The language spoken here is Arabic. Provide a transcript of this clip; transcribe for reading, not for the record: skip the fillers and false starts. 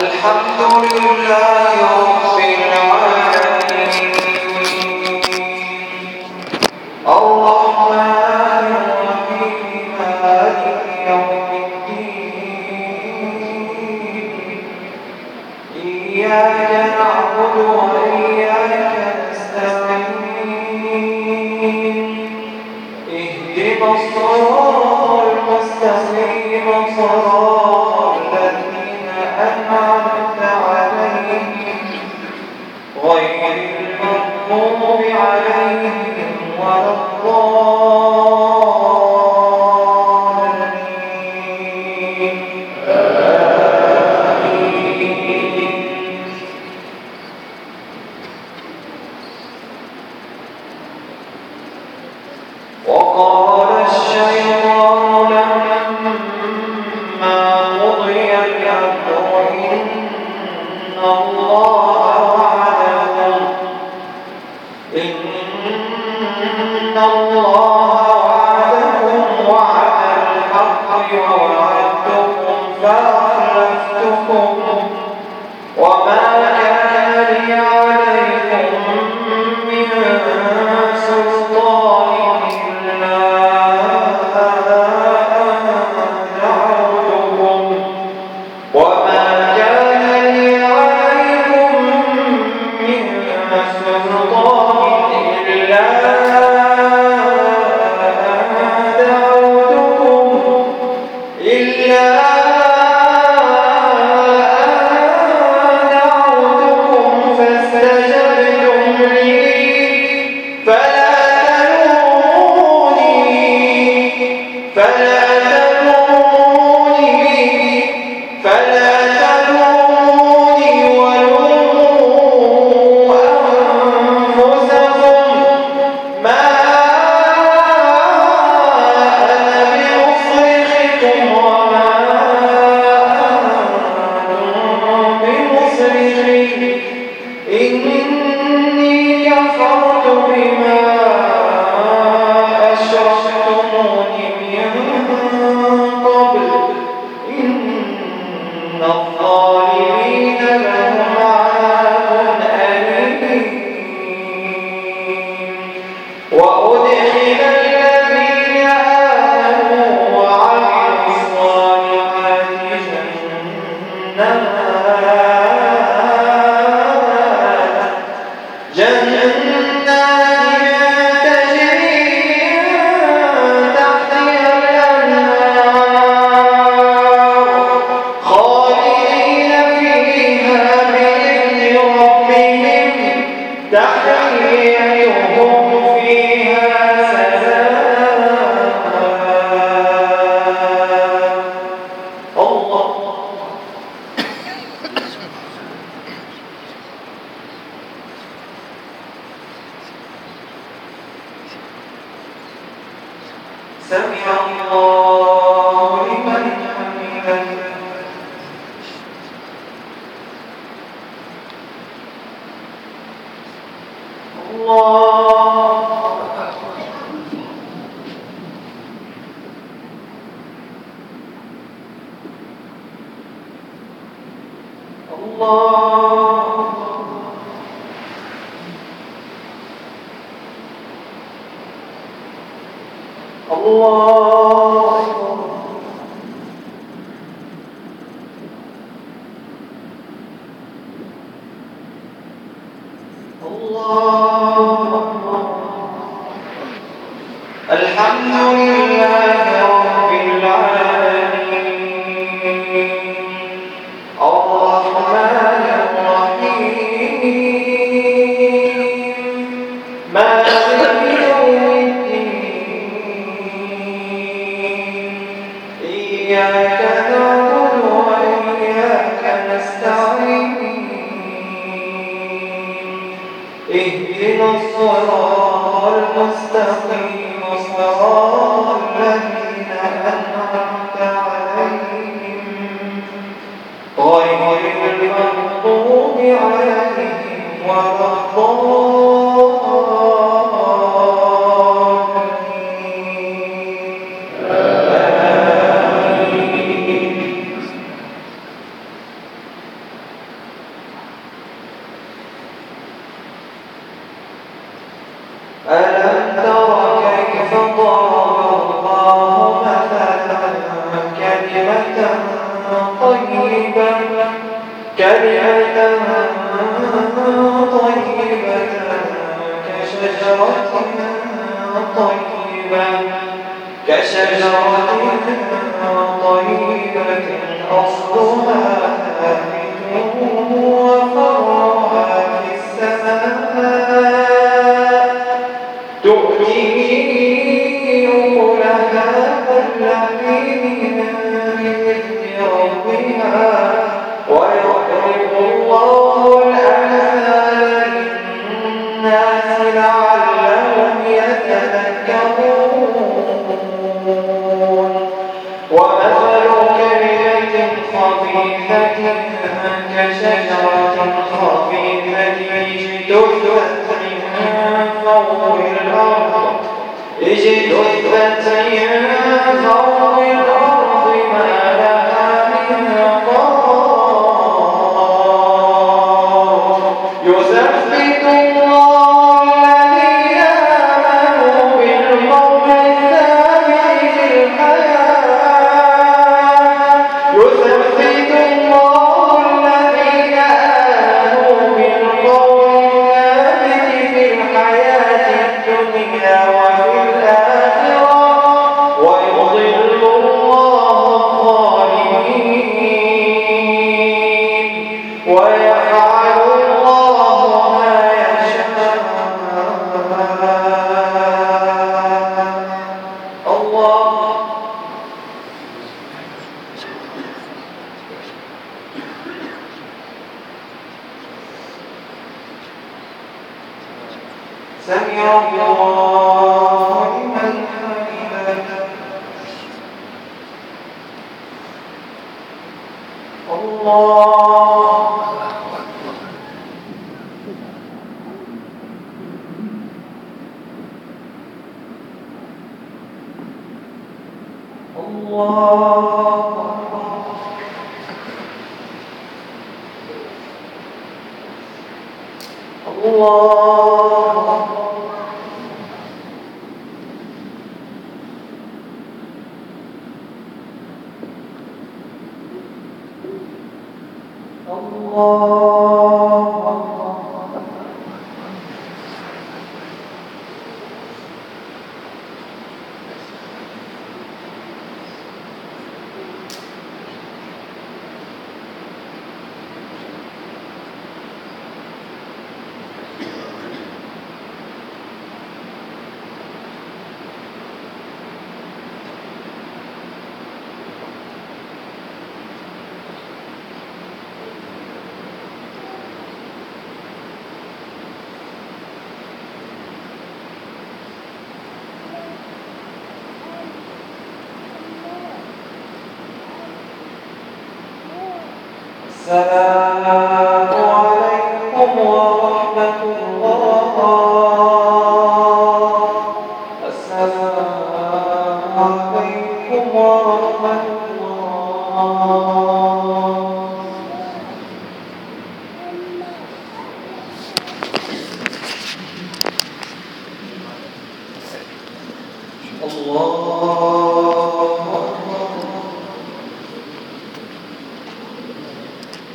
الحمد لله رب العالمين الرحمن الرحيم مالك يوم الدين إياك نعبد وإياك نستعين اهدنا الصراط المستقيم صراط الذين أنعمت عليهم غير المغضوب عليهم ولا الضالين آمين. وقال الشيطان لما قضي الأمر إن الله وعدكم وعد الحق ووعدتكم فأخلفتكم وما كان لي عليكم من سلطان إلا أن دعوتكم وما كان لي عليكم من سلطان إلا فلا تلوموني ولوموا أنفسكم ما أنا بمصرخكم وما أنتم بمصرخي إني كفرت بما أشركتمون من قبل إن الظالمين لهم عذاب أليم وأدخل الذين آمنوا وعملوا الصالحات جنات تجري من تحتها الأنهار خالدين فيها بإذن ربهم تحيتهم فيها سلام الله سمع الله لمن حمده الله الله الله الله الحمد لله رب العالمين الرحمن الرحيم مالك يوم الدين إياك نعبد وإياك نستعين اهدنا الصراط المستقيم صراط الذين أنعمت عليهم غير المغضوب عليهم ولا الضالين أصلها ثابت وفرعها في السماء تؤتي أكلها كل حين بإذن ربها ويضرب الله الأمثال للناس لعلهم يتذكرون ومثل كلمة خبيثة كشجرة خبيثة اجتثت من فوق الأرض ما لها من قرار يثبت الله الذين آمنوا بالقول الثابت في الحياة يثبت الله الذين آمنوا بالقول الثابت في الحياة الدنيا وفي الآخرة ويضل الله الظالمين ويفعل الله ما يشاء الله سمع الله لمن حمده الله السلام عليكم ورحمة الله السلام عليكم ورحمة الله